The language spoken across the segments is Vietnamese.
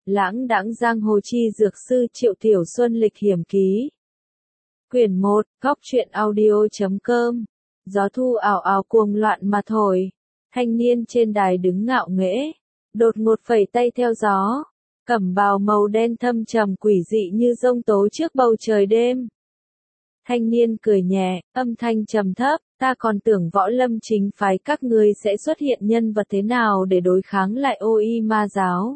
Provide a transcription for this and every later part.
Lãng đãng giang hồ chi dược sư Triệu Tiểu Xuân lịch hiểm ký. Quyển 1, góc truyện audio.com. Gió thu ảo ảo cuồng loạn mà thổi. Thanh niên trên đài đứng ngạo nghễ, đột ngột phẩy tay theo gió. Cẩm bào màu đen thâm trầm quỷ dị như giông tố trước bầu trời đêm. Thanh niên cười nhẹ, âm thanh trầm thấp, ta còn tưởng võ lâm chính phái các ngươi sẽ xuất hiện nhân vật thế nào để đối kháng lại ô y ma giáo.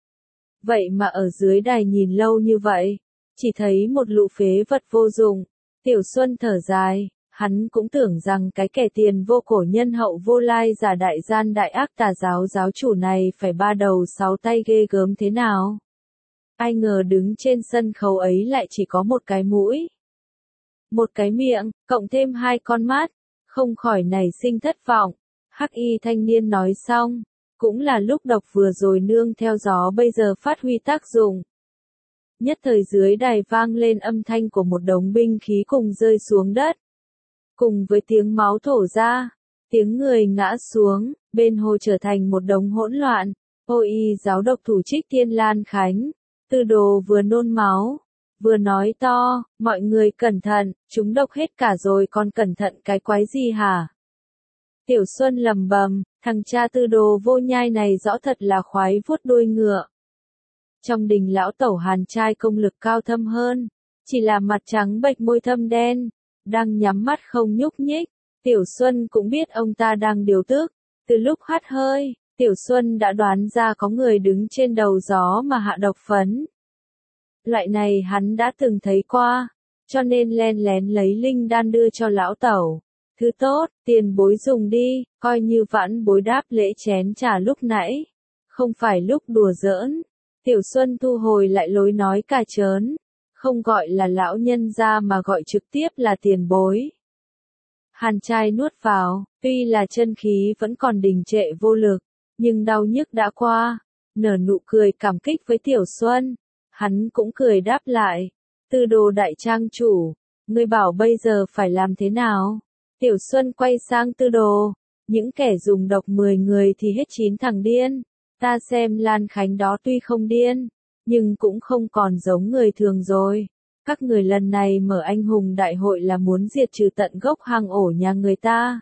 Vậy mà ở dưới đài nhìn lâu như vậy, chỉ thấy một lũ phế vật vô dụng. Tiểu Xuân thở dài, hắn cũng tưởng rằng cái kẻ tiền vô cổ nhân hậu vô lai giả đại gian đại ác tà giáo giáo chủ này phải ba đầu sáu tay ghê gớm thế nào. Ai ngờ đứng trên sân khấu ấy lại chỉ có một cái mũi, một cái miệng, cộng thêm hai con mắt, không khỏi nảy sinh thất vọng. Hắc y thanh niên nói xong, cũng là lúc độc vừa rồi nương theo gió bây giờ phát huy tác dụng. Nhất thời dưới đài vang lên âm thanh của một đống binh khí cùng rơi xuống đất. Cùng với tiếng máu thổ ra, tiếng người ngã xuống, bên hồ trở thành một đống hỗn loạn. Ô y giáo độc thủ Trích Tiên Lan Khánh, Tư Đồ vừa nôn máu, vừa nói to, mọi người cẩn thận, chúng độc hết cả rồi còn cẩn thận cái quái gì hả? Tiểu Xuân lầm bầm, thằng cha Tư Đồ vô nhai này rõ thật là khoái vuốt đuôi ngựa. Trong đình lão tẩu Hàn trai công lực cao thâm hơn, chỉ là mặt trắng bệch môi thâm đen, đang nhắm mắt không nhúc nhích. Tiểu Xuân cũng biết ông ta đang điều tức, từ lúc hắt hơi, Tiểu Xuân đã đoán ra có người đứng trên đầu gió mà hạ độc phấn. Loại này hắn đã từng thấy qua, cho nên len lén lấy linh đan đưa cho lão tẩu. Thứ tốt, tiền bối dùng đi, coi như vãn bối đáp lễ chén trà lúc nãy. Không phải lúc đùa giỡn. Tiểu Xuân thu hồi lại lối nói cà chớn. Không gọi là lão nhân ra mà gọi trực tiếp là tiền bối. Hàn trai nuốt vào, tuy là chân khí vẫn còn đình trệ vô lực, nhưng đau nhức đã qua. Nở nụ cười cảm kích với Tiểu Xuân. Hắn cũng cười đáp lại. Tư Đồ đại trang chủ, ngươi bảo bây giờ phải làm thế nào? Tiểu Xuân quay sang Tư Đồ, những kẻ dùng độc 10 người thì hết 9 thằng điên. Ta xem Lan Khánh đó tuy không điên, nhưng cũng không còn giống người thường rồi. Các người lần này mở anh hùng đại hội là muốn diệt trừ tận gốc hang ổ nhà người ta.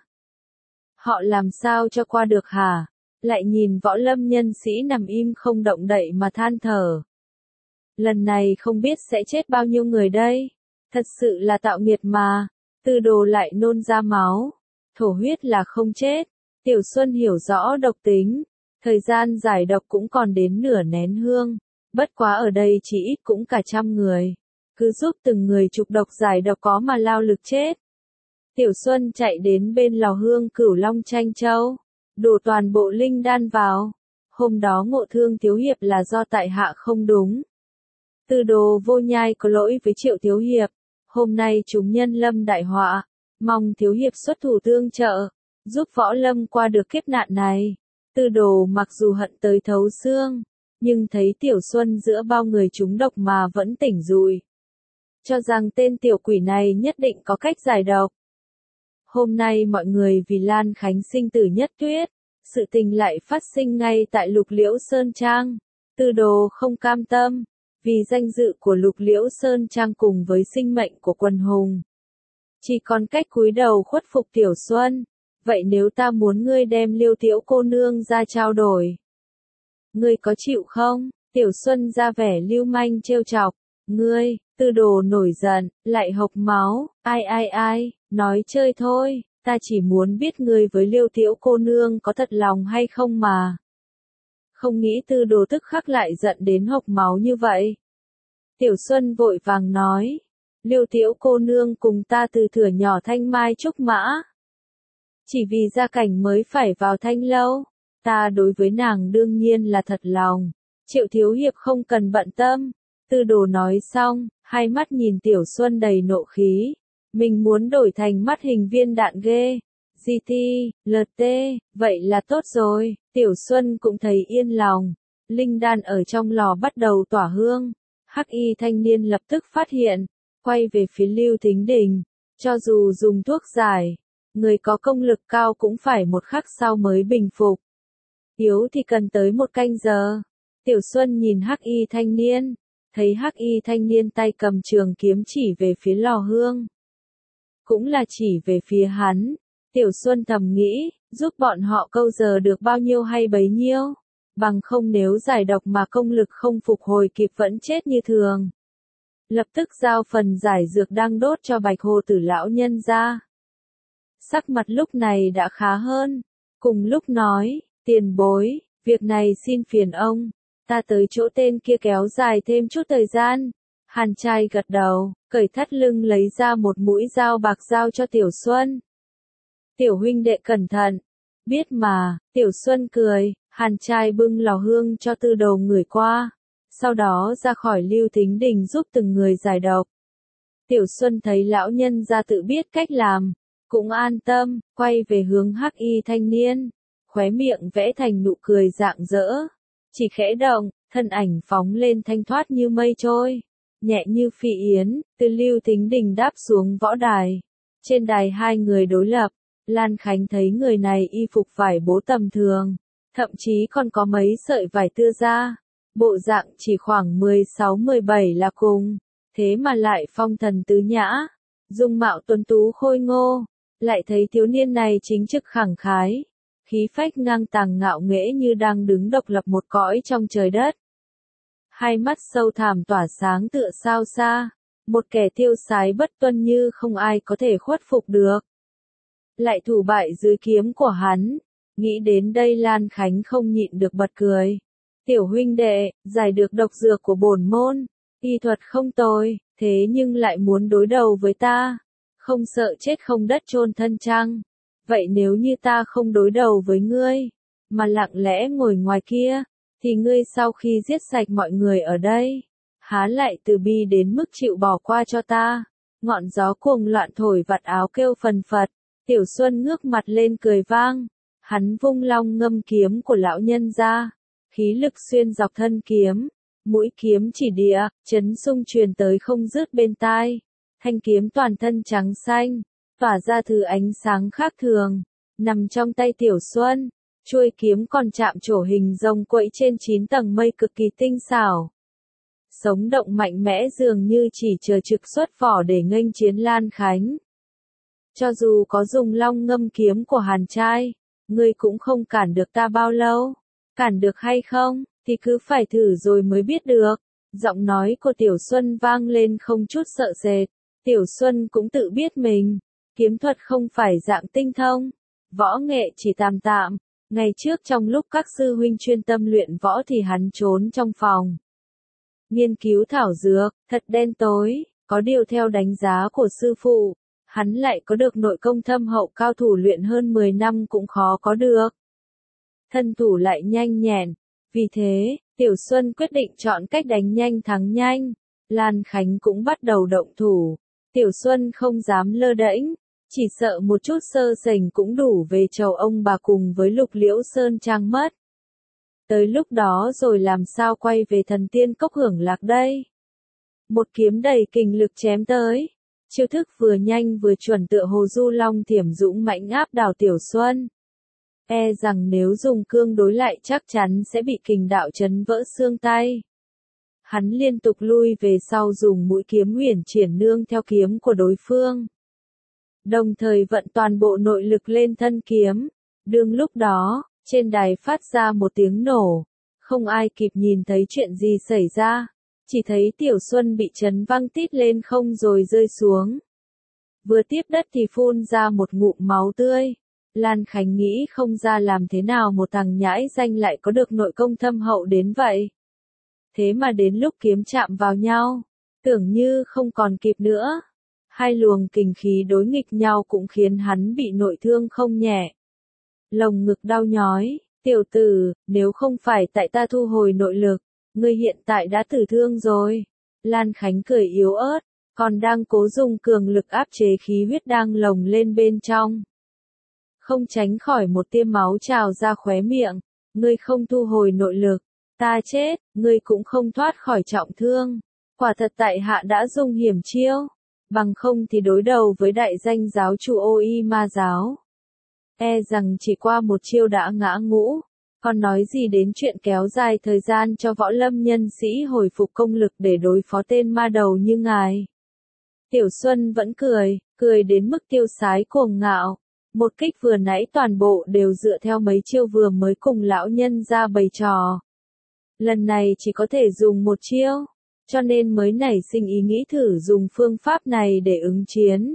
Họ làm sao cho qua được hả? Lại nhìn võ lâm nhân sĩ nằm im không động đậy mà than thở. Lần này không biết sẽ chết bao nhiêu người đây. Thật sự là tạo nghiệt mà. Tư Đồ lại nôn ra máu. Thổ huyết là không chết. Tiểu Xuân hiểu rõ độc tính. Thời gian giải độc cũng còn đến nửa nén hương. Bất quá ở đây chỉ ít cũng cả 100 người. Cứ giúp từng người trục độc giải độc có mà lao lực chết. Tiểu Xuân chạy đến bên lò hương Cửu Long Tranh Châu. Đổ toàn bộ linh đan vào. Hôm đó ngộ thương Thiếu Hiệp là do tại hạ không đúng. Tư Đồ vô nhai có lỗi với Triệu Thiếu Hiệp. Hôm nay chúng nhân lâm đại họa. Mong Thiếu Hiệp xuất thủ tương trợ. Giúp võ lâm qua được kiếp nạn này. Tư Đồ mặc dù hận tới thấu xương, nhưng thấy Tiểu Xuân giữa bao người trúng độc mà vẫn tỉnh rùi. Cho rằng tên tiểu quỷ này nhất định có cách giải độc. Hôm nay mọi người vì Lan Khánh sinh tử nhất tuyết, sự tình lại phát sinh ngay tại Lục Liễu Sơn Trang. Tư Đồ không cam tâm, vì danh dự của Lục Liễu Sơn Trang cùng với sinh mệnh của quần hùng. Chỉ còn cách cúi đầu khuất phục Tiểu Xuân. Vậy nếu ta muốn ngươi đem Liêu Tiểu cô nương ra trao đổi, ngươi có chịu không? Tiểu Xuân ra vẻ lưu manh trêu chọc. Ngươi, Tư Đồ nổi giận, lại hộc máu. Ai, nói chơi thôi, ta chỉ muốn biết ngươi với Liêu Tiểu cô nương có thật lòng hay không mà. Không nghĩ Tư Đồ tức khắc lại giận đến hộc máu như vậy. Tiểu Xuân vội vàng nói, Liêu Tiểu cô nương cùng ta từ thuở nhỏ thanh mai trúc mã. Chỉ vì gia cảnh mới phải vào thanh lâu, ta đối với nàng đương nhiên là thật lòng. Triệu Thiếu Hiệp không cần bận tâm. Tư Đồ nói xong, hai mắt nhìn Tiểu Xuân đầy nộ khí. Mình muốn đổi thành mắt hình viên đạn ghê. GT, LT, vậy là tốt rồi. Tiểu Xuân cũng thấy yên lòng. Linh đan ở trong lò bắt đầu tỏa hương. Hắc y thanh niên lập tức phát hiện, quay về phía Lưu Thính Đình. Cho dù dùng thuốc giải, người có công lực cao cũng phải một khắc sau mới bình phục. Yếu thì cần tới 1 canh giờ. Tiểu Xuân nhìn Hắc Y thanh niên, thấy Hắc Y thanh niên tay cầm trường kiếm chỉ về phía lò hương. Cũng là chỉ về phía hắn. Tiểu Xuân thầm nghĩ, giúp bọn họ câu giờ được bao nhiêu hay bấy nhiêu. Bằng không nếu giải độc mà công lực không phục hồi kịp vẫn chết như thường. Lập tức giao phần giải dược đang đốt cho Bạch Hồ Tử lão nhân ra. Sắc mặt lúc này đã khá hơn. Cùng lúc nói, tiền bối, việc này xin phiền ông. Ta tới chỗ tên kia kéo dài thêm chút thời gian. Hàn trai gật đầu, cởi thắt lưng lấy ra một mũi dao bạc giao cho Tiểu Xuân. Tiểu huynh đệ cẩn thận. Biết mà, Tiểu Xuân cười, Hàn trai bưng lò hương cho Tư Đồ người qua. Sau đó ra khỏi Lưu Thính Đình giúp từng người giải độc. Tiểu Xuân thấy lão nhân ra tự biết cách làm, cũng an tâm, quay về hướng Hắc Y thanh niên. Khóe miệng vẽ thành nụ cười rạng rỡ. Chỉ khẽ động, thân ảnh phóng lên thanh thoát như mây trôi. Nhẹ như phi yến, từ Lưu Thính Đình đáp xuống võ đài. Trên đài hai người đối lập, Lan Khánh thấy người này y phục vải bố tầm thường, thậm chí còn có mấy sợi vải tưa ra. Bộ dạng chỉ khoảng 16-17 là cùng, thế mà lại phong thần tứ nhã, dung mạo tuấn tú khôi ngô, lại thấy thiếu niên này chính trực khẳng khái, khí phách ngang tàng ngạo nghễ như đang đứng độc lập một cõi trong trời đất. Hai mắt sâu thẳm tỏa sáng tựa sao xa, một kẻ tiêu sái bất tuân như không ai có thể khuất phục được. Lại thủ bại dưới kiếm của hắn, nghĩ đến đây Lan Khánh không nhịn được bật cười. Tiểu huynh đệ, giải được độc dược của bổn môn, y thuật không tồi, thế nhưng lại muốn đối đầu với ta, không sợ chết không đất chôn thân chăng? Vậy nếu như ta không đối đầu với ngươi, mà lặng lẽ ngồi ngoài kia, thì ngươi sau khi giết sạch mọi người ở đây, há lại từ bi đến mức chịu bỏ qua cho ta? Ngọn gió cuồng loạn thổi vạt áo kêu phần phật, Tiểu Xuân ngước mặt lên cười vang, hắn vung long ngâm kiếm của lão nhân ra. Khí lực xuyên dọc thân kiếm, mũi kiếm chỉ địa, chấn xung truyền tới không dứt bên tai. Thanh kiếm toàn thân trắng xanh, tỏa ra thứ ánh sáng khác thường, nằm trong tay Tiểu Xuân. Chuôi kiếm còn chạm trổ hình rồng quẫy trên 9 tầng mây cực kỳ tinh xảo. Sống động mạnh mẽ dường như chỉ chờ trực xuất vỏ để nghênh chiến Lan Khánh. Cho dù có dùng long ngâm kiếm của Hàn trai, ngươi cũng không cản được ta bao lâu. Cản được hay không, thì cứ phải thử rồi mới biết được. Giọng nói của Tiểu Xuân vang lên không chút sợ sệt. Tiểu Xuân cũng tự biết mình, kiếm thuật không phải dạng tinh thông, võ nghệ chỉ tạm tạm. Ngày trước trong lúc các sư huynh chuyên tâm luyện võ thì hắn trốn trong phòng. Nghiên cứu thảo dược, thật đen tối, có điều theo đánh giá của sư phụ, hắn lại có được nội công thâm hậu cao thủ luyện hơn 10 năm cũng khó có được. Thân thủ lại nhanh nhẹn, vì thế, Tiểu Xuân quyết định chọn cách đánh nhanh thắng nhanh. Lan Khánh cũng bắt đầu động thủ. Tiểu Xuân không dám lơ đễnh, chỉ sợ một chút sơ sẩy cũng đủ về chầu ông bà cùng với Lục Liễu Sơn Trang mất. Tới lúc đó rồi làm sao quay về Thần Tiên Cốc hưởng lạc đây? Một kiếm đầy kình lực chém tới. Chiêu thức vừa nhanh vừa chuẩn tựa hồ du long thiểm dũng mãnh áp đảo Tiểu Xuân. E rằng nếu dùng cương đối lại chắc chắn sẽ bị kình đạo chấn vỡ xương tay. Hắn liên tục lui về sau dùng mũi kiếm huyền triển nương theo kiếm của đối phương. Đồng thời vận toàn bộ nội lực lên thân kiếm. Đương lúc đó, trên đài phát ra một tiếng nổ. Không ai kịp nhìn thấy chuyện gì xảy ra. Chỉ thấy Tiểu Xuân bị chấn văng tít lên không rồi rơi xuống. Vừa tiếp đất thì phun ra một ngụm máu tươi. Lan Khánh nghĩ không ra làm thế nào một thằng nhãi danh lại có được nội công thâm hậu đến vậy. Thế mà đến lúc kiếm chạm vào nhau, tưởng như không còn kịp nữa. Hai luồng kình khí đối nghịch nhau cũng khiến hắn bị nội thương không nhẹ. Lồng ngực đau nhói, tiểu tử, nếu không phải tại ta thu hồi nội lực, ngươi hiện tại đã tử thương rồi. Lan Khánh cười yếu ớt, còn đang cố dùng cường lực áp chế khí huyết đang lồng lên bên trong. Không tránh khỏi một tia máu trào ra khóe miệng, ngươi không thu hồi nội lực, ta chết, ngươi cũng không thoát khỏi trọng thương. Quả thật tại hạ đã dùng hiểm chiêu, bằng không thì đối đầu với đại danh giáo chủ Ô Y Ma giáo. E rằng chỉ qua một chiêu đã ngã ngũ, Còn nói gì đến chuyện kéo dài thời gian cho võ lâm nhân sĩ hồi phục công lực để đối phó tên ma đầu như ngài. Tiểu Xuân vẫn cười đến mức tiêu sái cuồng ngạo. Một kích vừa nãy toàn bộ đều dựa theo mấy chiêu vừa mới cùng lão nhân ra bày trò. Lần này chỉ có thể dùng một chiêu, cho nên mới nảy sinh ý nghĩ thử dùng phương pháp này để ứng chiến.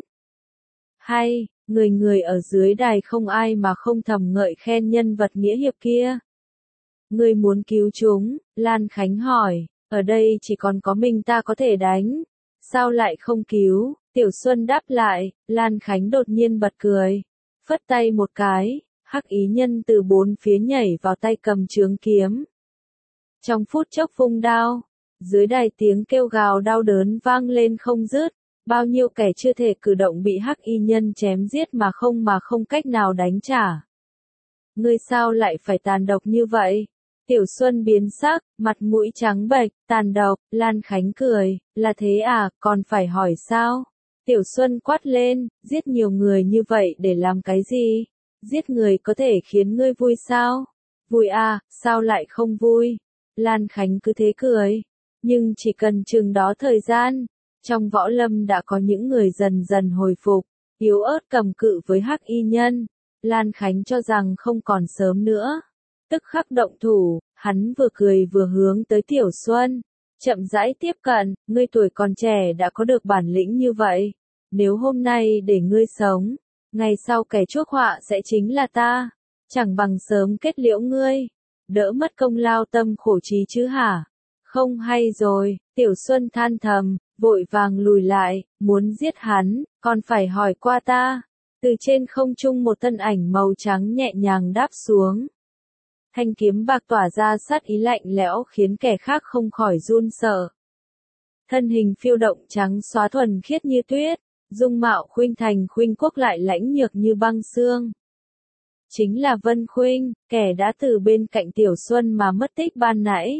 Hay, người ở dưới đài không ai mà không thầm ngợi khen nhân vật nghĩa hiệp kia. Ngươi muốn cứu chúng, Lan Khánh hỏi, ở đây chỉ còn có mình ta có thể đánh. Sao lại không cứu? Tiểu Xuân đáp lại, Lan Khánh đột nhiên bật cười. Phất tay một cái, hắc ý nhân từ bốn phía nhảy vào tay cầm chướng kiếm. Trong phút chốc vung đao, dưới đài tiếng kêu gào đau đớn vang lên không dứt. Bao nhiêu kẻ chưa thể cử động bị hắc y nhân chém giết mà không cách nào đánh trả. Ngươi sao lại phải tàn độc như vậy? Tiểu Xuân biến sắc, mặt mũi trắng bệch, tàn độc, Lan Khánh cười, là thế à, còn phải hỏi sao? Tiểu Xuân quát lên, giết nhiều người như vậy để làm cái gì? Giết người có thể khiến ngươi vui sao? Vui à, sao lại không vui? Lan Khánh cứ thế cười, nhưng chỉ cần chừng đó thời gian. Trong võ lâm đã có những người dần dần hồi phục, yếu ớt cầm cự với hắc y nhân. Lan Khánh cho rằng không còn sớm nữa. Tức khắc động thủ, hắn vừa cười vừa hướng tới Tiểu Xuân. Chậm rãi tiếp cận, ngươi tuổi còn trẻ đã có được bản lĩnh như vậy. Nếu hôm nay để ngươi sống, ngày sau kẻ chuốc họa sẽ chính là ta. Chẳng bằng sớm kết liễu ngươi. Đỡ mất công lao tâm khổ trí chứ hả? Không hay rồi, Tiểu Xuân than thầm, vội vàng lùi lại, muốn giết hắn, còn phải hỏi qua ta. Từ trên không trung một thân ảnh màu trắng nhẹ nhàng đáp xuống. Thanh kiếm bạc tỏa ra sát ý lạnh lẽo khiến kẻ khác không khỏi run sợ. Thân hình phiêu động trắng xóa thuần khiết như tuyết, dung mạo khuynh thành khuynh quốc lại lãnh nhược như băng xương. Chính là Vân Khuynh, kẻ đã từ bên cạnh Tiểu Xuân mà mất tích ban nãy.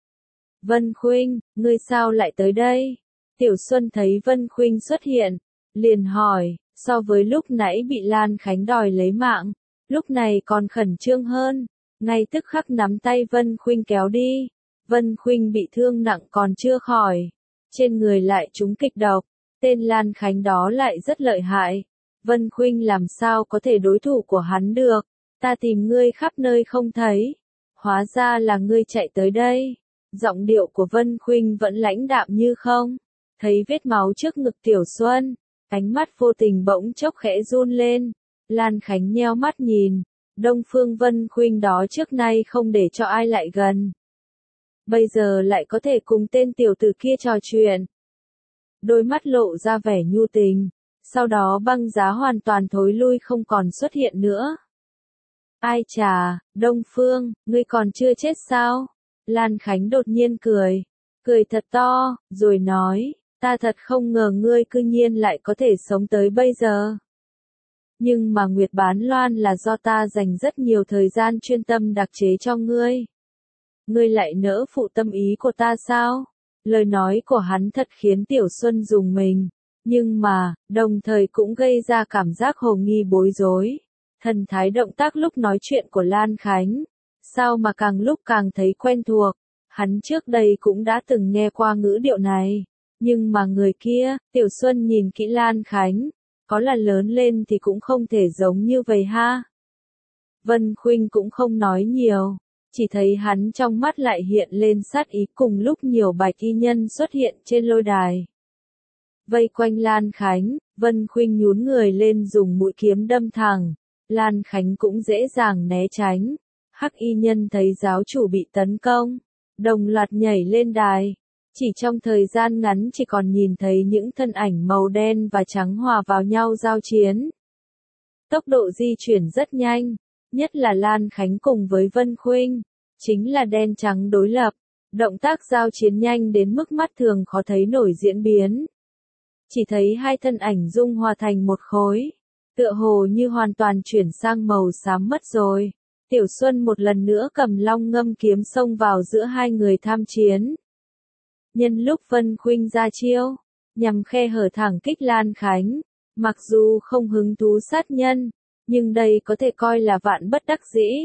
Vân Khuynh, ngươi sao lại tới đây? Tiểu Xuân thấy Vân Khuynh xuất hiện, liền hỏi, so với lúc nãy bị Lan Khánh đòi lấy mạng, lúc này còn khẩn trương hơn, ngay tức khắc nắm tay Vân Khuynh kéo đi. Vân Khuynh bị thương nặng còn chưa khỏi, trên người lại trúng kịch độc, tên Lan Khánh đó lại rất lợi hại. Vân Khuynh làm sao có thể đối thủ của hắn được, ta tìm ngươi khắp nơi không thấy, hóa ra là ngươi chạy tới đây. Giọng điệu của Vân Khuynh vẫn lãnh đạm như không. Thấy vết máu trước ngực Tiểu Xuân, ánh mắt vô tình bỗng chốc khẽ run lên. Lan Khánh nheo mắt nhìn, Đông Phương Vân Khuynh đó trước nay không để cho ai lại gần. Bây giờ lại có thể cùng tên tiểu tử kia trò chuyện. Đôi mắt lộ ra vẻ nhu tình, sau đó băng giá hoàn toàn thối lui không còn xuất hiện nữa. Ai chà, Đông Phương, ngươi còn chưa chết sao? Lan Khánh đột nhiên cười thật to, rồi nói, ta thật không ngờ ngươi cư nhiên lại có thể sống tới bây giờ. Nhưng mà Nguyệt Bán Loan là do ta dành rất nhiều thời gian chuyên tâm đặc chế cho ngươi. Ngươi lại nỡ phụ tâm ý của ta sao? Lời nói của hắn thật khiến Tiểu Xuân rùng mình, nhưng mà, đồng thời cũng gây ra cảm giác hồ nghi bối rối. Thần thái động tác lúc nói chuyện của Lan Khánh, sao mà càng lúc càng thấy quen thuộc, hắn trước đây cũng đã từng nghe qua ngữ điệu này, nhưng mà người kia, Tiểu Xuân nhìn kỹ Lan Khánh, có là lớn lên thì cũng không thể giống như vậy ha. Vân Khuynh cũng không nói nhiều, chỉ thấy hắn trong mắt lại hiện lên sát ý cùng lúc nhiều bạch y nhân xuất hiện trên lôi đài. Vây quanh Lan Khánh, Vân Khuynh nhún người lên dùng mũi kiếm đâm thẳng, Lan Khánh cũng dễ dàng né tránh. Hắc y nhân thấy giáo chủ bị tấn công, đồng loạt nhảy lên đài. Chỉ trong thời gian ngắn chỉ còn nhìn thấy những thân ảnh màu đen và trắng hòa vào nhau giao chiến. Tốc độ di chuyển rất nhanh, nhất là Lan Khánh cùng với Vân Khuynh, chính là đen trắng đối lập, động tác giao chiến nhanh đến mức mắt thường khó thấy nổi diễn biến. Chỉ thấy hai thân ảnh dung hòa thành một khối, tựa hồ như hoàn toàn chuyển sang màu xám mất rồi. Tiểu Xuân một lần nữa cầm long ngâm kiếm xông vào giữa hai người tham chiến. Nhân lúc Vân Khuynh ra chiêu, nhằm khe hở thẳng kích Lan Khánh, mặc dù không hứng thú sát nhân, nhưng đây có thể coi là vạn bất đắc dĩ.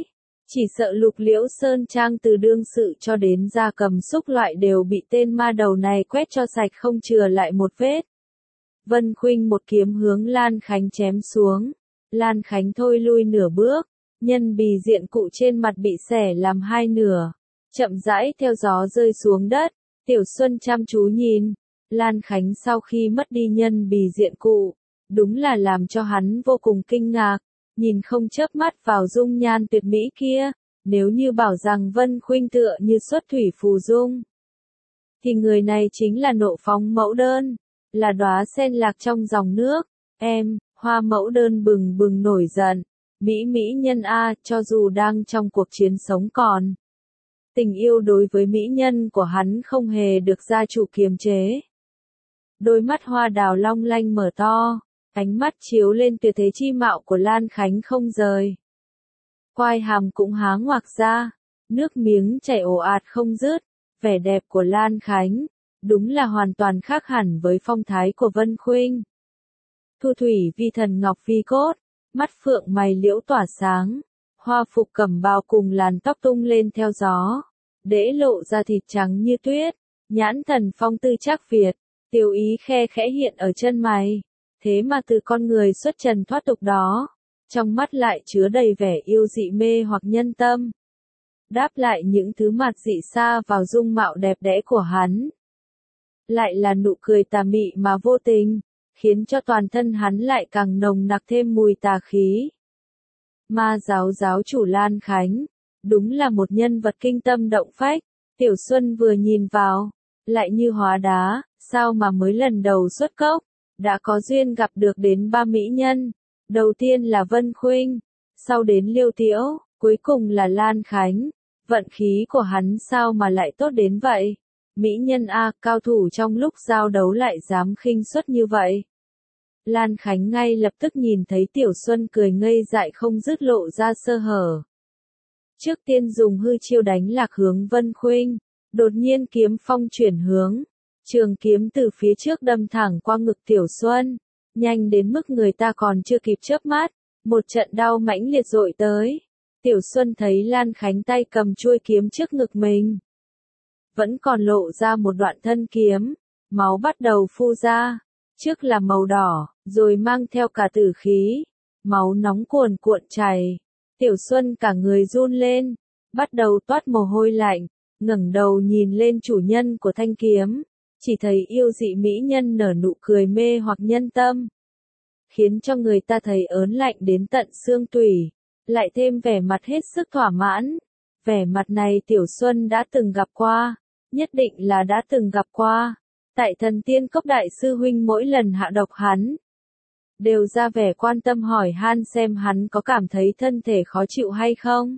Chỉ sợ Lục Liễu Sơn Trang từ đương sự cho đến gia cầm xúc loại đều bị tên ma đầu này quét cho sạch không chừa lại một vết. Vân Khuynh một kiếm hướng Lan Khánh chém xuống. Lan Khánh thôi lui nửa bước, nhân bì diện cụ trên mặt bị xẻ làm hai nửa, chậm rãi theo gió rơi xuống đất. Tiểu Xuân chăm chú nhìn, Lan Khánh sau khi mất đi nhân bì diện cụ, đúng là làm cho hắn vô cùng kinh ngạc, nhìn không chớp mắt vào dung nhan tuyệt mỹ kia, nếu như bảo rằng Vân Khuynh tựa như xuất thủy phù dung, thì người này chính là Nộ Phóng mẫu đơn, là đóa sen lạc trong dòng nước. Em, Hoa mẫu đơn bừng bừng nổi giận, mỹ mỹ nhân a, cho dù đang trong cuộc chiến sống còn. Tình yêu đối với mỹ nhân của hắn không hề được gia chủ kiềm chế. Đôi mắt hoa đào long lanh mở to, ánh mắt chiếu lên tuyệt thế chi mạo của Lan Khánh không rời. Quai hàm cũng há ngoạc ra, nước miếng chảy ồ ạt không dứt, vẻ đẹp của Lan Khánh, đúng là hoàn toàn khác hẳn với phong thái của Vân Khuynh. Thu thủy vi thần ngọc vi cốt, mắt phượng mày liễu tỏa sáng, hoa phục cẩm bào cùng làn tóc tung lên theo gió, để lộ ra thịt trắng như tuyết, nhãn thần phong tư trác Việt, tiêu ý khe khẽ hiện ở chân mày, thế mà từ con người xuất trần thoát tục đó, trong mắt lại chứa đầy vẻ yêu dị mê hoặc nhân tâm. Đáp lại những thứ mạt dị xa vào dung mạo đẹp đẽ của hắn, lại là nụ cười tà mị mà vô tình, khiến cho toàn thân hắn lại càng nồng nặc thêm mùi tà khí. Ma giáo giáo chủ Lan Khánh, đúng là một nhân vật kinh tâm động phách. Tiểu Xuân vừa nhìn vào, lại như hóa đá, sao mà mới lần đầu xuất cốc, đã có duyên gặp được đến ba mỹ nhân. Đầu tiên là Vân Khuynh, sau đến Liêu Tiễu, cuối cùng là Lan Khánh. Vận khí của hắn sao mà lại tốt đến vậy? Mỹ nhân a, cao thủ trong lúc giao đấu lại dám khinh suất như vậy. Lan Khánh ngay lập tức nhìn thấy Tiểu Xuân cười ngây dại không dứt lộ ra sơ hở. Trước tiên dùng hư chiêu đánh lạc hướng Vân Khuynh, đột nhiên kiếm phong chuyển hướng, trường kiếm từ phía trước đâm thẳng qua ngực Tiểu Xuân, nhanh đến mức người ta còn chưa kịp chớp mắt, một trận đau mãnh liệt dội tới. Tiểu Xuân thấy Lan Khánh tay cầm chuôi kiếm trước ngực mình, vẫn còn lộ ra một đoạn thân kiếm, máu bắt đầu phun ra, trước là màu đỏ, rồi mang theo cả tử khí, máu nóng cuồn cuộn chảy. Tiểu Xuân cả người run lên, bắt đầu toát mồ hôi lạnh, ngẩng đầu nhìn lên chủ nhân của thanh kiếm, chỉ thấy yêu dị mỹ nhân nở nụ cười mê hoặc nhân tâm, khiến cho người ta thấy ớn lạnh đến tận xương tủy, lại thêm vẻ mặt hết sức thỏa mãn. Vẻ mặt này Tiểu Xuân đã từng gặp qua, nhất định là đã từng gặp qua. Tại Thần Tiên Cốc đại sư huynh mỗi lần hạ độc hắn, đều ra vẻ quan tâm hỏi han xem hắn có cảm thấy thân thể khó chịu hay không.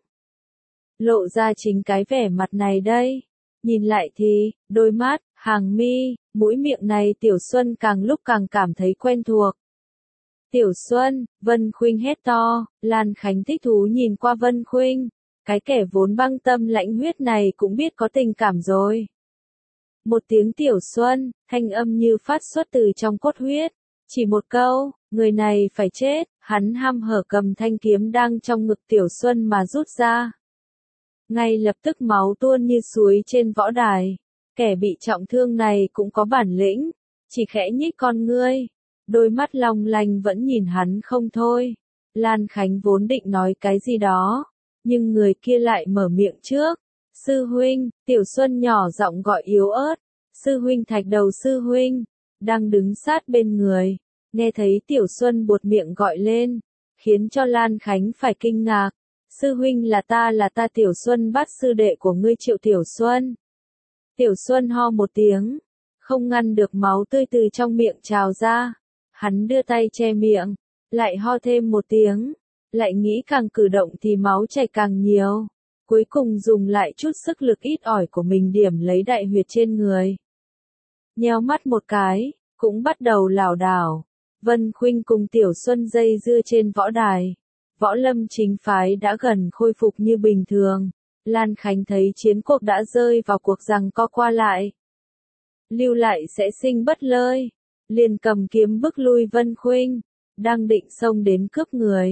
Lộ ra chính cái vẻ mặt này đây. Nhìn lại thì, đôi mắt, hàng mi, mũi miệng này Tiểu Xuân càng lúc càng cảm thấy quen thuộc. Tiểu Xuân, Vân Khuynh hét to, Lan Khánh thích thú nhìn qua Vân Khuynh, cái kẻ vốn băng tâm lãnh huyết này cũng biết có tình cảm rồi. Một tiếng Tiểu Xuân, thanh âm như phát xuất từ trong cốt huyết, chỉ một câu, người này phải chết, hắn hăm hở cầm thanh kiếm đang trong ngực Tiểu Xuân mà rút ra. Ngay lập tức máu tuôn như suối trên võ đài, kẻ bị trọng thương này cũng có bản lĩnh, chỉ khẽ nhích con ngươi, đôi mắt long lanh vẫn nhìn hắn không thôi. Lan Khánh vốn định nói cái gì đó, nhưng người kia lại mở miệng trước. Sư huynh, Tiểu Xuân nhỏ giọng gọi yếu ớt. Sư huynh Thạch Đầu sư huynh, đang đứng sát bên người, nghe thấy Tiểu Xuân buột miệng gọi lên, khiến cho Lan Khánh phải kinh ngạc. Sư huynh là ta Tiểu Xuân bắt sư đệ của ngươi Triệu Tiểu Xuân. Tiểu Xuân ho một tiếng, không ngăn được máu tươi từ trong miệng trào ra. Hắn đưa tay che miệng, lại ho thêm một tiếng, lại nghĩ càng cử động thì máu chảy càng nhiều. Cuối cùng dùng lại chút sức lực ít ỏi của mình điểm lấy đại huyệt trên người. Nheo mắt một cái, cũng bắt đầu lảo đảo. Vân Khuynh cùng Tiểu Xuân dây dưa trên võ đài. Võ lâm chính phái đã gần khôi phục như bình thường. Lan Khánh thấy chiến cuộc đã rơi vào cuộc giằng co qua lại. Lưu lại sẽ sinh bất lợi, liền cầm kiếm bức lui Vân Khuynh, đang định xông đến cướp người.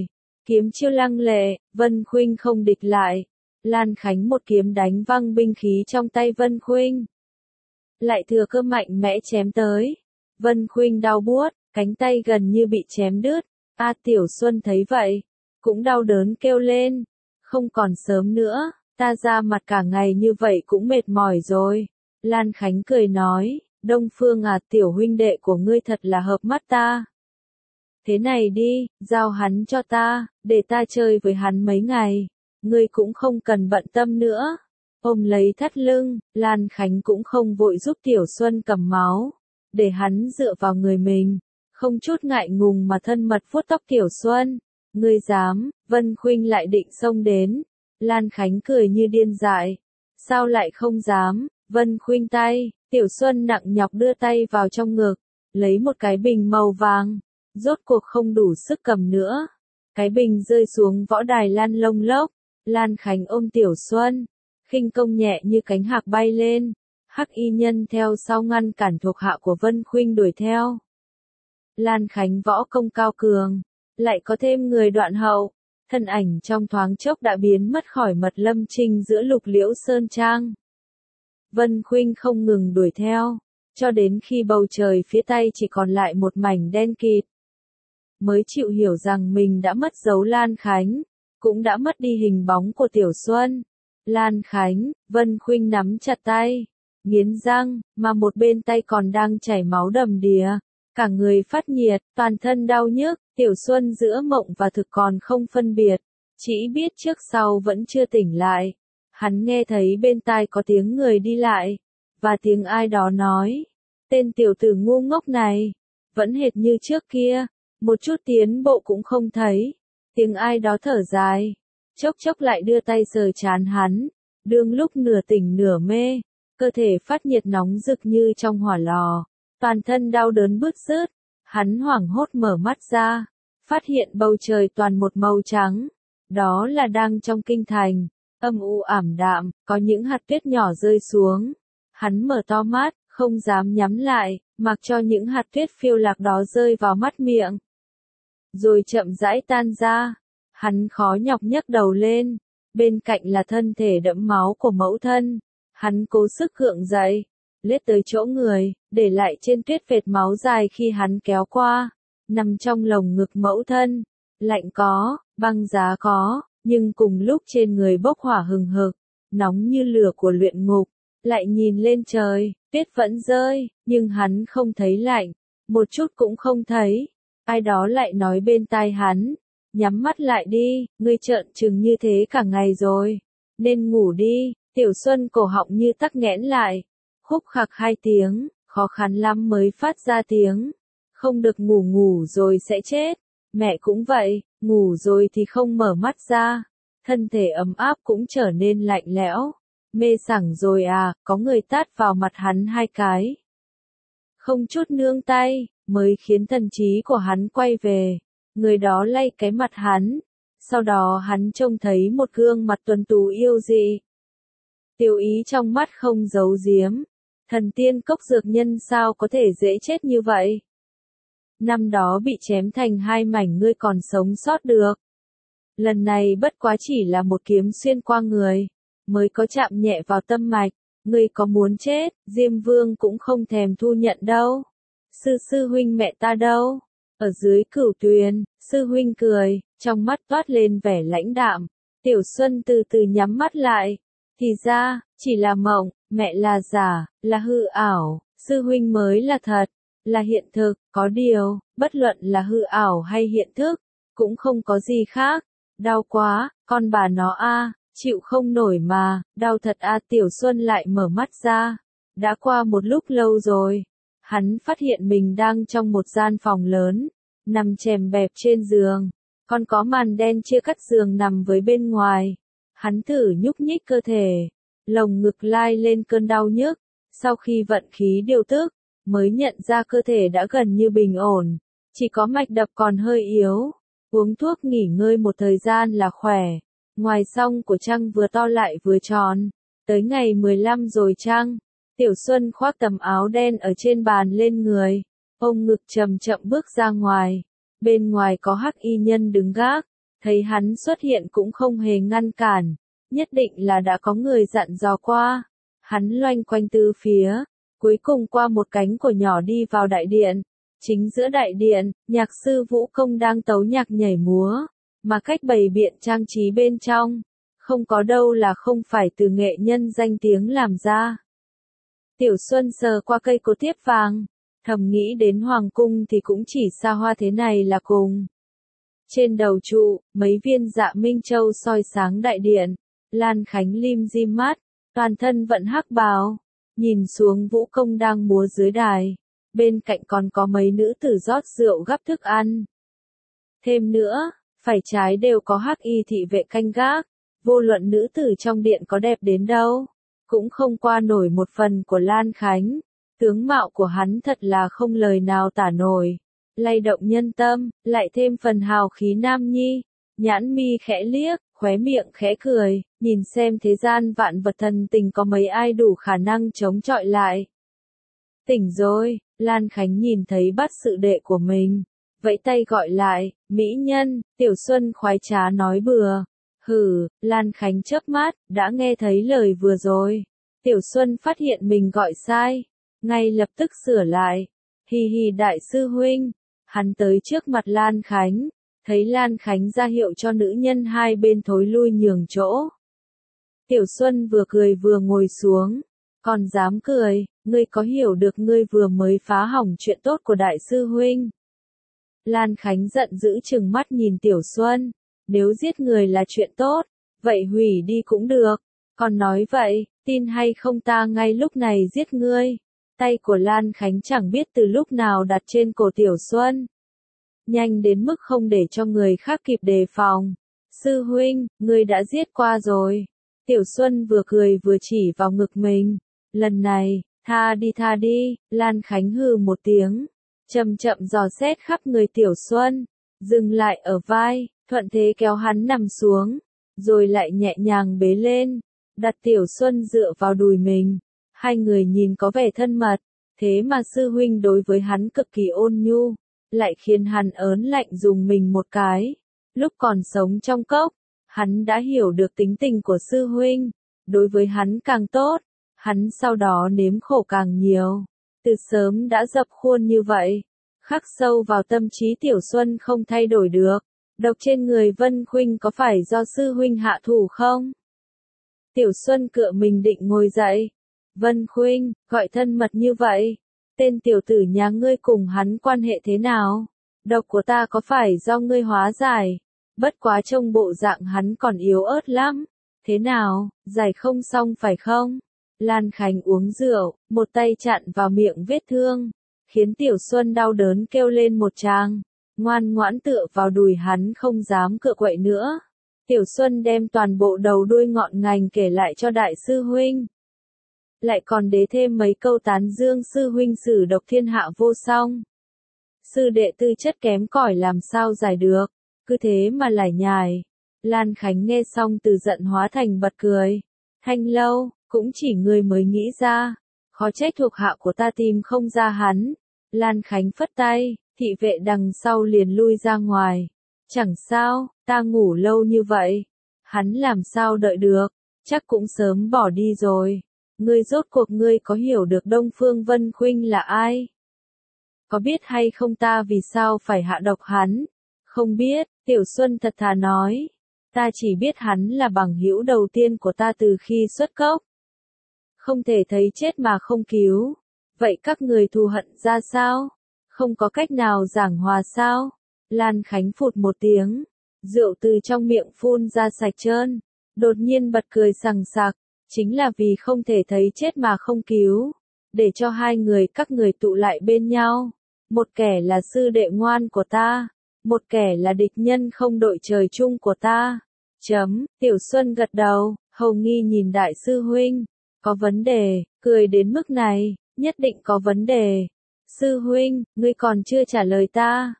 Kiếm chiêu lăng lệ, Vân Khuynh không địch lại. Lan Khánh một kiếm đánh văng binh khí trong tay Vân Khuynh. Lại thừa cơ mạnh mẽ chém tới. Vân Khuynh đau buốt, cánh tay gần như bị chém đứt. A Tiểu Xuân thấy vậy, cũng đau đớn kêu lên. Không còn sớm nữa, ta ra mặt cả ngày như vậy cũng mệt mỏi rồi. Lan Khánh cười nói, Đông Phương à, tiểu huynh đệ của ngươi thật là hợp mắt ta. Thế này đi, giao hắn cho ta, để ta chơi với hắn mấy ngày. Ngươi cũng không cần bận tâm nữa. Ôm lấy thắt lưng, Lan Khánh cũng không vội giúp Tiểu Xuân cầm máu. Để hắn dựa vào người mình. Không chút ngại ngùng mà thân mật vuốt tóc Tiểu Xuân. Ngươi dám, Vân Khuynh lại định xông đến. Lan Khánh cười như điên dại. Sao lại không dám, Vân Khuynh tay, Tiểu Xuân nặng nhọc đưa tay vào trong ngực. Lấy một cái bình màu vàng. Rốt cuộc không đủ sức cầm nữa. Cái bình rơi xuống võ đài lăn lông lốc. Lan Khánh ôm Tiểu Xuân. Khinh công nhẹ như cánh hạc bay lên. Hắc y nhân theo sau ngăn cản thuộc hạ của Vân Khuynh đuổi theo. Lan Khánh võ công cao cường. Lại có thêm người đoạn hậu. Thân ảnh trong thoáng chốc đã biến mất khỏi mật lâm trinh giữa lục liễu sơn trang. Vân Khuynh không ngừng đuổi theo. Cho đến khi bầu trời phía tây chỉ còn lại một mảnh đen kịt. Mới chịu hiểu rằng mình đã mất dấu Lan Khánh. Cũng đã mất đi hình bóng của Tiểu Xuân. Lan Khánh, Vân Khuynh nắm chặt tay. Nghiến răng, mà một bên tay còn đang chảy máu đầm đìa. Cả người phát nhiệt, toàn thân đau nhức. Tiểu Xuân giữa mộng và thực còn không phân biệt. Chỉ biết trước sau vẫn chưa tỉnh lại. Hắn nghe thấy bên tai có tiếng người đi lại. Và tiếng ai đó nói. Tên tiểu tử ngu ngốc này. Vẫn hệt như trước kia. Một chút tiến bộ cũng không thấy. Tiếng ai đó thở dài. Chốc chốc lại đưa tay sờ trán hắn. Đương lúc nửa tỉnh nửa mê. Cơ thể phát nhiệt nóng rực như trong hỏa lò. Toàn thân đau đớn bứt rứt. Hắn hoảng hốt mở mắt ra. Phát hiện bầu trời toàn một màu trắng. Đó là đang trong kinh thành. Âm u ảm đạm, có những hạt tuyết nhỏ rơi xuống. Hắn mở to mắt, không dám nhắm lại, mặc cho những hạt tuyết phiêu lạc đó rơi vào mắt miệng. Rồi chậm rãi tan ra. Hắn khó nhọc nhấc đầu lên. Bên cạnh là thân thể đẫm máu của mẫu thân. Hắn cố sức gượng dậy. Lết tới chỗ người, để lại trên tuyết vệt máu dài khi hắn kéo qua. Nằm trong lồng ngực mẫu thân. Lạnh có, băng giá có, nhưng cùng lúc trên người bốc hỏa hừng hực. Nóng như lửa của luyện ngục. Lại nhìn lên trời, tuyết vẫn rơi, nhưng hắn không thấy lạnh. Một chút cũng không thấy. Ai đó lại nói bên tai hắn. Nhắm mắt lại đi, ngươi trợn trừng như thế cả ngày rồi. Nên ngủ đi. Tiểu Xuân cổ họng như tắc nghẽn lại. Khúc khặc 2 tiếng, khó khăn lắm mới phát ra tiếng. Không được ngủ rồi sẽ chết. Mẹ cũng vậy, ngủ rồi thì không mở mắt ra. Thân thể ấm áp cũng trở nên lạnh lẽo. Mê sảng rồi à, có người tát vào mặt hắn 2 cái. Không chút nương tay, mới khiến thần trí của hắn quay về. Người đó lay cái mặt hắn. Sau đó hắn trông thấy một gương mặt tuấn tú yêu dị. Tiêu ý trong mắt không giấu giếm. Thần tiên cốc dược nhân sao có thể dễ chết như vậy? Năm đó bị chém thành 2 mảnh ngươi còn sống sót được. Lần này bất quá chỉ là một kiếm xuyên qua người. Mới có chạm nhẹ vào tâm mạch. Ngươi có muốn chết, Diêm Vương cũng không thèm thu nhận đâu. Sư huynh mẹ ta đâu? Ở dưới cửu tuyền, sư huynh cười, trong mắt toát lên vẻ lãnh đạm. Tiểu Xuân từ từ nhắm mắt lại. Thì ra, chỉ là mộng, mẹ là giả, là hư ảo, sư huynh mới là thật, là hiện thực, có điều, bất luận là hư ảo hay hiện thức, cũng không có gì khác. Đau quá, con bà nó a, chịu không nổi mà, đau thật a. Tiểu Xuân lại mở mắt ra. Đã qua một lúc lâu rồi. Hắn phát hiện mình đang trong một gian phòng lớn, nằm chèm bẹp trên giường, còn có màn đen chia cắt giường nằm với bên ngoài. Hắn thử nhúc nhích cơ thể, lồng ngực lai lên cơn đau nhức, sau khi vận khí điều tức, mới nhận ra cơ thể đã gần như bình ổn, chỉ có mạch đập còn hơi yếu. Uống thuốc nghỉ ngơi một thời gian là khỏe. Ngoài song của trăng vừa to lại vừa tròn, tới ngày 15 rồi chăng? Tiểu Xuân khoác tấm áo đen ở trên bàn lên người, ôm ngực chậm chậm bước ra ngoài. Bên ngoài có hắc y nhân đứng gác, thấy hắn xuất hiện cũng không hề ngăn cản, nhất định là đã có người dặn dò qua. Hắn loanh quanh tứ phía, cuối cùng qua một cánh cửa nhỏ đi vào đại điện. Chính giữa đại điện, nhạc sư Vũ Công đang tấu nhạc nhảy múa, mà cách bày biện trang trí bên trong, không có đâu là không phải từ nghệ nhân danh tiếng làm ra. Tiểu Xuân sờ qua cây cột thiếp vàng, thầm nghĩ đến hoàng cung thì cũng chỉ xa hoa thế này là cùng. Trên đầu trụ, mấy viên dạ minh châu soi sáng đại điện, Lan Khánh lim dim mắt, toàn thân vận hắc bào, nhìn xuống Vũ Công đang múa dưới đài, bên cạnh còn có mấy nữ tử rót rượu gắp thức ăn. Thêm nữa, phải trái đều có hắc y thị vệ canh gác, vô luận nữ tử trong điện có đẹp đến đâu, cũng không qua nổi một phần của Lan Khánh. Tướng mạo của hắn thật là không lời nào tả nổi, lay động nhân tâm, lại thêm phần hào khí nam nhi, nhãn mi khẽ liếc, khóe miệng khẽ cười, nhìn xem thế gian vạn vật thần tình có mấy ai đủ khả năng chống chọi lại. Tỉnh rồi, Lan Khánh nhìn thấy bắt sự đệ của mình, vẫy tay gọi lại, mỹ nhân. Tiểu Xuân khoái trá nói bừa. Hừ, Lan Khánh chớp mắt, đã nghe thấy lời vừa rồi. Tiểu Xuân phát hiện mình gọi sai, ngay lập tức sửa lại. Hì hì đại sư huynh. Hắn tới trước mặt Lan Khánh, thấy Lan Khánh ra hiệu cho nữ nhân hai bên thối lui nhường chỗ. Tiểu Xuân vừa cười vừa ngồi xuống, còn dám cười, ngươi có hiểu được ngươi vừa mới phá hỏng chuyện tốt của đại sư huynh. Lan Khánh giận dữ trừng mắt nhìn Tiểu Xuân, nếu giết người là chuyện tốt, vậy hủy đi cũng được, còn nói vậy, tin hay không ta ngay lúc này giết ngươi. Tay của Lan Khánh chẳng biết từ lúc nào đặt trên cổ Tiểu Xuân. Nhanh đến mức không để cho người khác kịp đề phòng. Sư huynh, ngươi đã giết qua rồi. Tiểu Xuân vừa cười vừa chỉ vào ngực mình. Lần này, tha đi, Lan Khánh hừ một tiếng. Chậm chậm dò xét khắp người Tiểu Xuân. Dừng lại ở vai, thuận thế kéo hắn nằm xuống. Rồi lại nhẹ nhàng bế lên. Đặt Tiểu Xuân dựa vào đùi mình. Hai người nhìn có vẻ thân mật, thế mà sư huynh đối với hắn cực kỳ ôn nhu, lại khiến hắn ớn lạnh dùng mình một cái. Lúc còn sống trong cốc, hắn đã hiểu được tính tình của sư huynh, đối với hắn càng tốt, hắn sau đó nếm khổ càng nhiều. Từ sớm đã dập khuôn như vậy, khắc sâu vào tâm trí Tiểu Xuân không thay đổi được. Độc trên người Vân Khuynh có phải do sư huynh hạ thủ không? Tiểu Xuân cựa mình định ngồi dậy. Vân Khuynh, gọi thân mật như vậy, tên tiểu tử nhà ngươi cùng hắn quan hệ thế nào? Độc của ta có phải do ngươi hóa giải? Bất quá trông bộ dạng hắn còn yếu ớt lắm. Thế nào, giải không xong phải không? Lan Khánh uống rượu, một tay chặn vào miệng vết thương, khiến Tiểu Xuân đau đớn kêu lên một tràng, ngoan ngoãn tựa vào đùi hắn không dám cựa quậy nữa. Tiểu Xuân đem toàn bộ đầu đuôi ngọn ngành kể lại cho đại sư huynh. Lại còn đế thêm mấy câu tán dương sư huynh sử độc thiên hạ vô song. Sư đệ tư chất kém cỏi làm sao giải được, cứ thế mà lải nhải. Lan Khánh nghe xong từ giận hóa thành bật cười. Thanh Lâu, cũng chỉ ngươi mới nghĩ ra, khó trách thuộc hạ của ta tìm không ra hắn. Lan Khánh phất tay, thị vệ đằng sau liền lui ra ngoài. Chẳng sao, ta ngủ lâu như vậy, hắn làm sao đợi được, chắc cũng sớm bỏ đi rồi. Ngươi rốt cuộc ngươi có hiểu được Đông Phương Vân Khuynh là ai? Có biết hay không ta vì sao phải hạ độc hắn? Không biết, Tiểu Xuân thật thà nói. Ta chỉ biết hắn là bằng hữu đầu tiên của ta từ khi xuất cốc. Không thể thấy chết mà không cứu. Vậy các người thù hận ra sao? Không có cách nào giảng hòa sao? Lan Khánh phụt một tiếng. Rượu từ trong miệng phun ra sạch trơn. Đột nhiên bật cười sằng sặc. Chính là vì không thể thấy chết mà không cứu, để cho hai người các người tụ lại bên nhau. Một kẻ là sư đệ ngoan của ta, một kẻ là địch nhân không đội trời chung của ta. Tiểu Xuân gật đầu, hầu nghi nhìn đại sư huynh. Có vấn đề, cười đến mức này, nhất định có vấn đề. Sư huynh, ngươi còn chưa trả lời ta.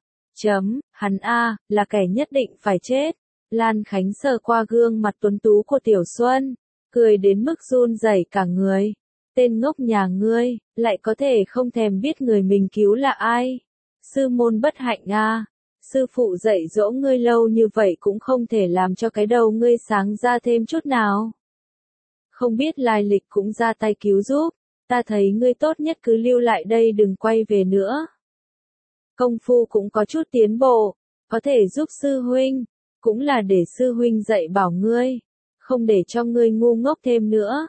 Hắn là kẻ nhất định phải chết. Lan Khánh sờ qua gương mặt tuấn tú của Tiểu Xuân, cười đến mức run rẩy cả người. Tên ngốc nhà ngươi, lại có thể không thèm biết người mình cứu là ai. Sư môn bất hạnh Sư phụ dạy dỗ ngươi lâu như vậy cũng không thể làm cho cái đầu ngươi sáng ra thêm chút nào. Không biết lai lịch cũng ra tay cứu giúp, ta thấy ngươi tốt nhất cứ lưu lại đây đừng quay về nữa. Công phu cũng có chút tiến bộ, có thể giúp sư huynh, cũng là để sư huynh dạy bảo ngươi, không để cho ngươi ngu ngốc thêm nữa.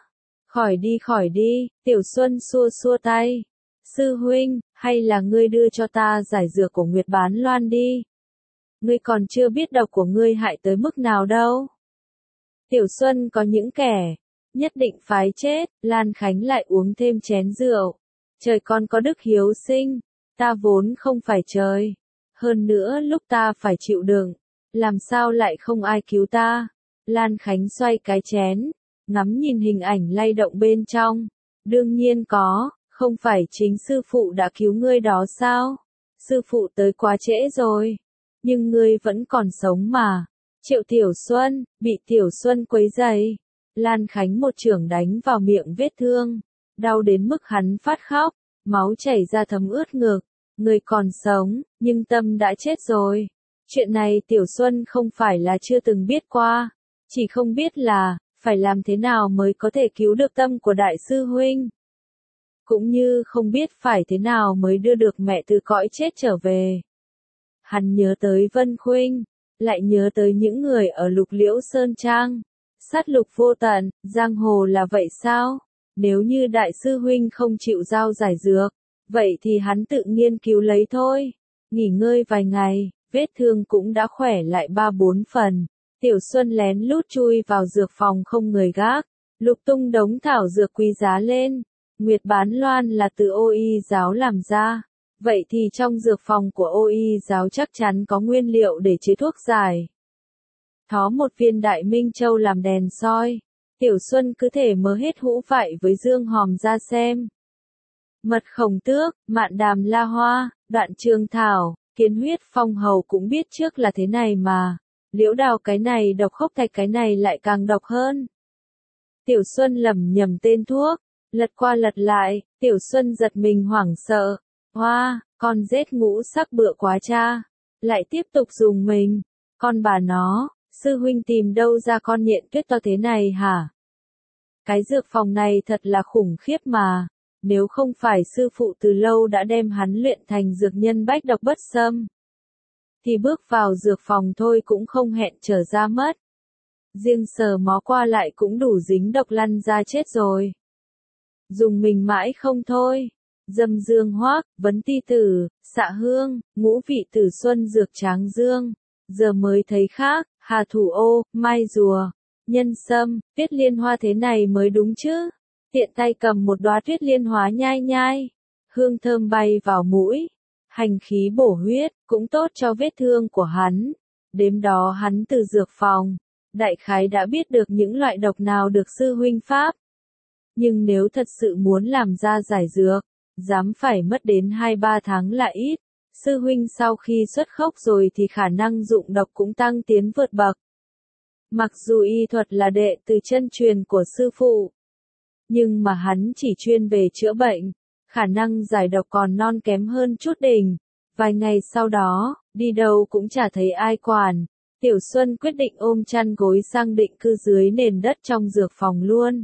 Khỏi đi, Tiểu Xuân xua xua tay. Sư huynh, hay là ngươi đưa cho ta giải dược của Nguyệt Bán Loan đi. Ngươi còn chưa biết độc của ngươi hại tới mức nào đâu. Tiểu Xuân có những kẻ, nhất định phái chết, Lan Khánh lại uống thêm chén rượu. Trời con có đức hiếu sinh, ta vốn không phải trời. Hơn nữa lúc ta phải chịu đựng, làm sao lại không ai cứu ta. Lan Khánh xoay cái chén, ngắm nhìn hình ảnh lay động bên trong. Đương nhiên có, không phải chính sư phụ đã cứu ngươi đó sao? Sư phụ tới quá trễ rồi, nhưng ngươi vẫn còn sống mà. Triệu Tiểu Xuân, bị Tiểu Xuân quấy rầy. Lan Khánh một chưởng đánh vào miệng vết thương, đau đến mức hắn phát khóc, máu chảy ra thấm ướt ngực. Người còn sống, nhưng tâm đã chết rồi. Chuyện này Tiểu Xuân không phải là chưa từng biết qua, chỉ không biết là, phải làm thế nào mới có thể cứu được tâm của đại sư huynh. Cũng như không biết phải thế nào mới đưa được mẹ từ cõi chết trở về. Hắn nhớ tới Vân Khuynh, lại nhớ tới những người ở Lục Liễu Sơn Trang. Sát lục vô tận, giang hồ là vậy sao? Nếu như đại sư huynh không chịu giao giải dược, vậy thì hắn tự nghiên cứu lấy thôi. Nghỉ ngơi vài ngày, vết thương cũng đã khỏe lại 3-4 phần. Tiểu Xuân lén lút chui vào dược phòng không người gác, lục tung đống thảo dược quý giá lên. Nguyệt Bán Loan là từ Ô Y giáo làm ra, vậy thì trong dược phòng của Ô Y giáo chắc chắn có nguyên liệu để chế thuốc giải. Thó một viên Đại Minh Châu làm đèn soi, Tiểu Xuân cứ thể mớ hết hũ vại với dương hòm ra xem. Mật Khổng Tước, Mạn Đàm La Hoa, Đoạn Trường Thảo, Kiến Huyết Phong Hầu cũng biết trước là thế này mà. Liễu Đào cái này độc, Khốc Thạch cái này lại càng độc hơn. Tiểu Xuân lẩm nhẩm tên thuốc, lật qua lật lại, Tiểu Xuân giật mình hoảng sợ. Hoa, con rết ngũ sắc bựa quá cha. Lại tiếp tục dùng mình. Con bà nó, sư huynh tìm đâu ra con nhện tuyết to thế này hả? Cái dược phòng này thật là khủng khiếp mà. Nếu không phải sư phụ từ lâu đã đem hắn luyện thành dược nhân bách độc bất xâm, thì bước vào dược phòng thôi cũng không hẹn trở ra mất. Riêng sờ mó qua lại cũng đủ dính độc lăn ra chết rồi. Dùng mình mãi không thôi. Dâm Dương Hoác, Vấn Ti Tử, Xạ Hương, Ngũ Vị Tử Xuân Dược Tráng Dương. Giờ mới thấy khác, Hà Thủ Ô, Mai Rùa, Nhân Sâm, Tuyết Liên Hoa thế này mới đúng chứ. Tiện tay cầm một đóa tuyết liên hóa nhai nhai. Hương thơm bay vào mũi. Hành khí bổ huyết, cũng tốt cho vết thương của hắn. Đêm đó hắn từ dược phòng, đại khái đã biết được những loại độc nào được sư huynh pháp. Nhưng nếu thật sự muốn làm ra giải dược, dám phải mất đến 2-3 tháng là ít. Sư huynh sau khi xuất khốc rồi thì khả năng dụng độc cũng tăng tiến vượt bậc. Mặc dù y thuật là đệ từ chân truyền của sư phụ, nhưng mà hắn chỉ chuyên về chữa bệnh, khả năng giải độc còn non kém hơn chút đỉnh. Vài ngày sau đó, đi đâu cũng chả thấy ai quản. Tiểu Xuân quyết định ôm chăn gối sang định cư dưới nền đất trong dược phòng luôn.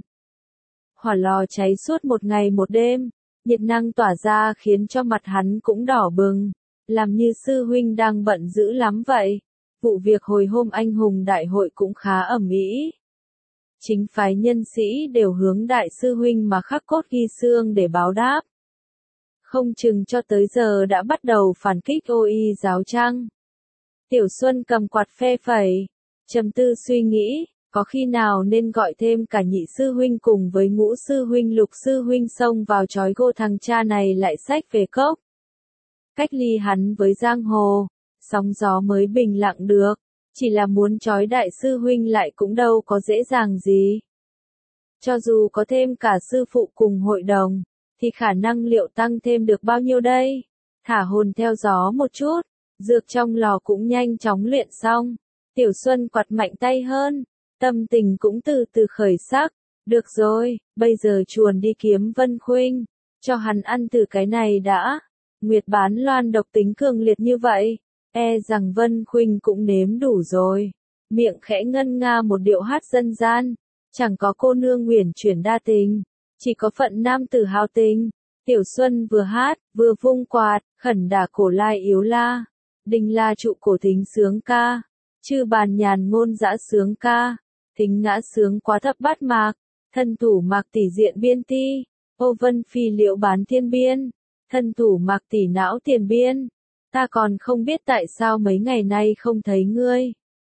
Hỏa lò cháy suốt một ngày một đêm, nhiệt năng tỏa ra khiến cho mặt hắn cũng đỏ bừng, làm như sư huynh đang bận dữ lắm vậy. Vụ việc hồi hôm anh hùng đại hội cũng khá ầm ĩ. Chính phái nhân sĩ đều hướng đại sư huynh mà khắc cốt ghi xương để báo đáp. Không chừng cho tới giờ đã bắt đầu phản kích Ô Y giáo chăng? Tiểu Xuân cầm quạt phe phẩy, trầm tư suy nghĩ, có khi nào nên gọi thêm cả nhị sư huynh cùng với ngũ sư huynh lục sư huynh xông vào trói gô thằng cha này lại xách về cốc. Cách ly hắn với giang hồ, sóng gió mới bình lặng được, chỉ là muốn trói đại sư huynh lại cũng đâu có dễ dàng gì. Cho dù có thêm cả sư phụ cùng hội đồng, thì khả năng liệu tăng thêm được bao nhiêu đây? Thả hồn theo gió một chút, dược trong lò cũng nhanh chóng luyện xong. Tiểu Xuân quạt mạnh tay hơn, tâm tình cũng từ từ khởi sắc. Được rồi, bây giờ chuồn đi kiếm Vân Khuynh, cho hắn ăn từ cái này đã. Nguyệt Bán Loan độc tính cường liệt như vậy, E rằng Vân Khuynh cũng nếm đủ rồi. Miệng khẽ ngân nga một điệu hát dân gian. Chẳng có cô nương uyển chuyển đa tình, chỉ có phận nam tử hào tình. Tiểu Xuân vừa hát, vừa vung quạt, khẩn đả cổ lai yếu la. Đinh la trụ cổ thính sướng ca. Chư bàn nhàn ngôn dã sướng ca. Thính ngã sướng quá thấp bát mạc. Thân thủ mạc tỷ diện biên ti. Ô vân phi liệu bán thiên biên. Thân thủ mạc tỷ não tiền biên. Ta còn không biết tại sao mấy ngày nay không thấy ngươi.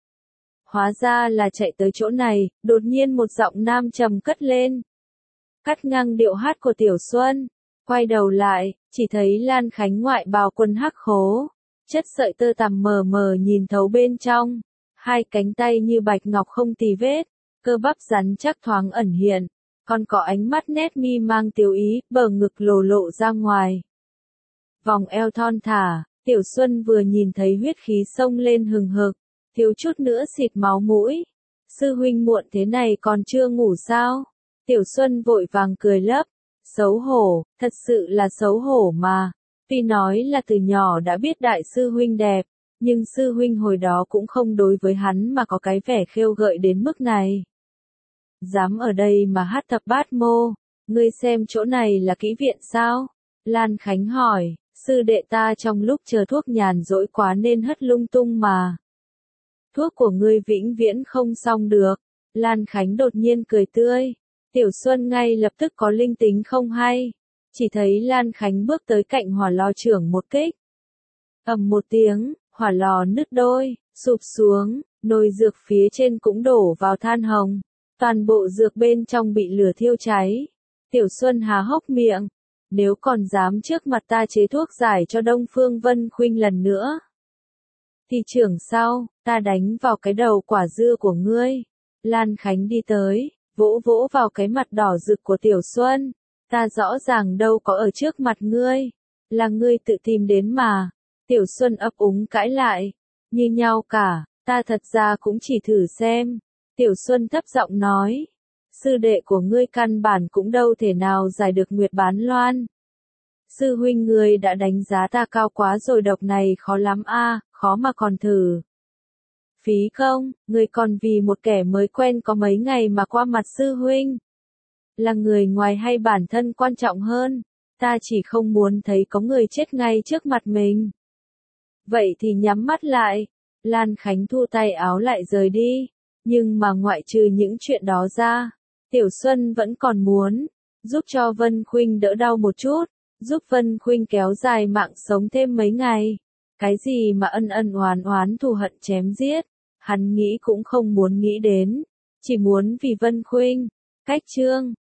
Hóa ra là chạy tới chỗ này, đột nhiên một giọng nam trầm cất lên. Cắt ngang điệu hát của Tiểu Xuân. Quay đầu lại, chỉ thấy Lan Khánh ngoại bào quần hắc khố. Chất sợi tơ tằm mờ mờ nhìn thấu bên trong. Hai cánh tay như bạch ngọc không tì vết. Cơ bắp rắn chắc thoáng ẩn hiện. Còn có ánh mắt nét mi mang tiêu ý, bờ ngực lồ lộ ra ngoài. Vòng eo thon thả, Tiểu Xuân vừa nhìn thấy huyết khí sông lên hừng hực. Thiếu chút nữa xịt máu mũi. Sư huynh muộn thế này còn chưa ngủ sao? Tiểu Xuân vội vàng cười lấp. Xấu hổ, thật sự là xấu hổ mà. Tuy nói là từ nhỏ đã biết đại sư huynh đẹp, nhưng sư huynh hồi đó cũng không đối với hắn mà có cái vẻ khêu gợi đến mức này. Dám ở đây mà hát thập bát mô, ngươi xem chỗ này là kỹ viện sao? Lan Khánh hỏi, sư đệ ta trong lúc chờ thuốc nhàn rỗi quá nên hất lung tung mà. Thuốc của ngươi vĩnh viễn không xong được. Lan Khánh đột nhiên cười tươi. Tiểu Xuân ngay lập tức có linh tính không hay. Chỉ thấy Lan Khánh bước tới cạnh hỏa lò chưởng một kích. Ầm một tiếng, hỏa lò nứt đôi, sụp xuống, nồi dược phía trên cũng đổ vào than hồng. Toàn bộ dược bên trong bị lửa thiêu cháy. Tiểu Xuân há hốc miệng. Nếu còn dám trước mặt ta chế thuốc giải cho Đông Phương Vân Khuynh lần nữa, thì trưởng sau, ta đánh vào cái đầu quả dưa của ngươi. Lan Khánh đi tới, vỗ vỗ vào cái mặt đỏ rực của Tiểu Xuân. Ta rõ ràng đâu có ở trước mặt ngươi. Là ngươi tự tìm đến mà. Tiểu Xuân ấp úng cãi lại. Như nhau cả, ta thật ra cũng chỉ thử xem. Tiểu Xuân thấp giọng nói. Sư đệ của ngươi căn bản cũng đâu thể nào giải được Nguyệt Bán Loan. Sư huynh ngươi đã đánh giá ta cao quá rồi, độc này khó lắm a, khó mà còn thử. Phí công, ngươi còn vì một kẻ mới quen có mấy ngày mà qua mặt sư huynh. Là người ngoài hay bản thân quan trọng hơn, ta chỉ không muốn thấy có người chết ngay trước mặt mình. Vậy thì nhắm mắt lại. Lan Khánh thu tay áo lại rời đi. Nhưng mà ngoại trừ những chuyện đó ra, Tiểu Xuân vẫn còn muốn giúp cho Vân Khuynh đỡ đau một chút, giúp Vân Khuynh kéo dài mạng sống thêm mấy ngày. Cái gì mà ân ân oán oán thù hận chém giết, hắn nghĩ cũng không muốn nghĩ đến, chỉ muốn vì Vân Khuynh. Cách chương